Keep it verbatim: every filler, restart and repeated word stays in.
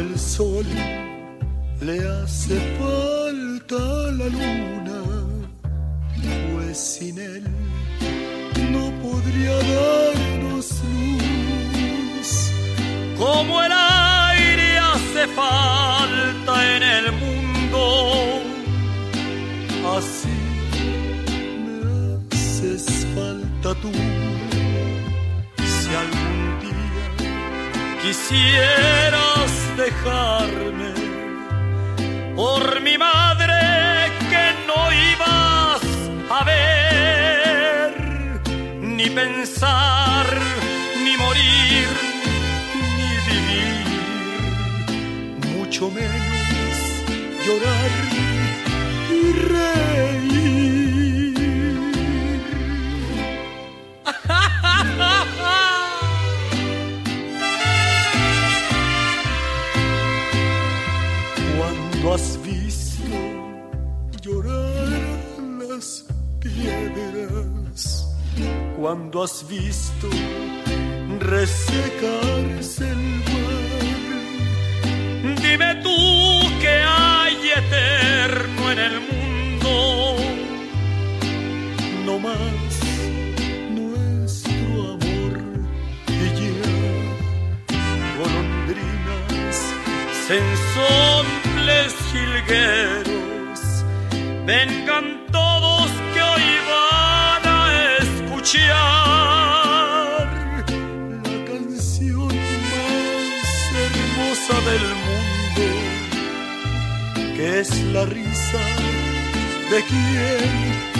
el sol le hace falta la luna, pues sin él no podría darnos luz. Como el aire hace falta en el mundo, así me haces falta tú. Si algún día quisieras dejarme por mi madre que no ibas a ver, ni pensar, ni morir, ni vivir, mucho menos llorar y reír. Cuando has visto llorar las piedras, cuando has visto resecarse el mar, dime tú qué hay eterno en el mundo, no más nuestro amor y ya. Golondrinas, sensomples, jilgueros, vengan todos que hoy van a escuchar la canción más hermosa del mundo, que es la risa de quien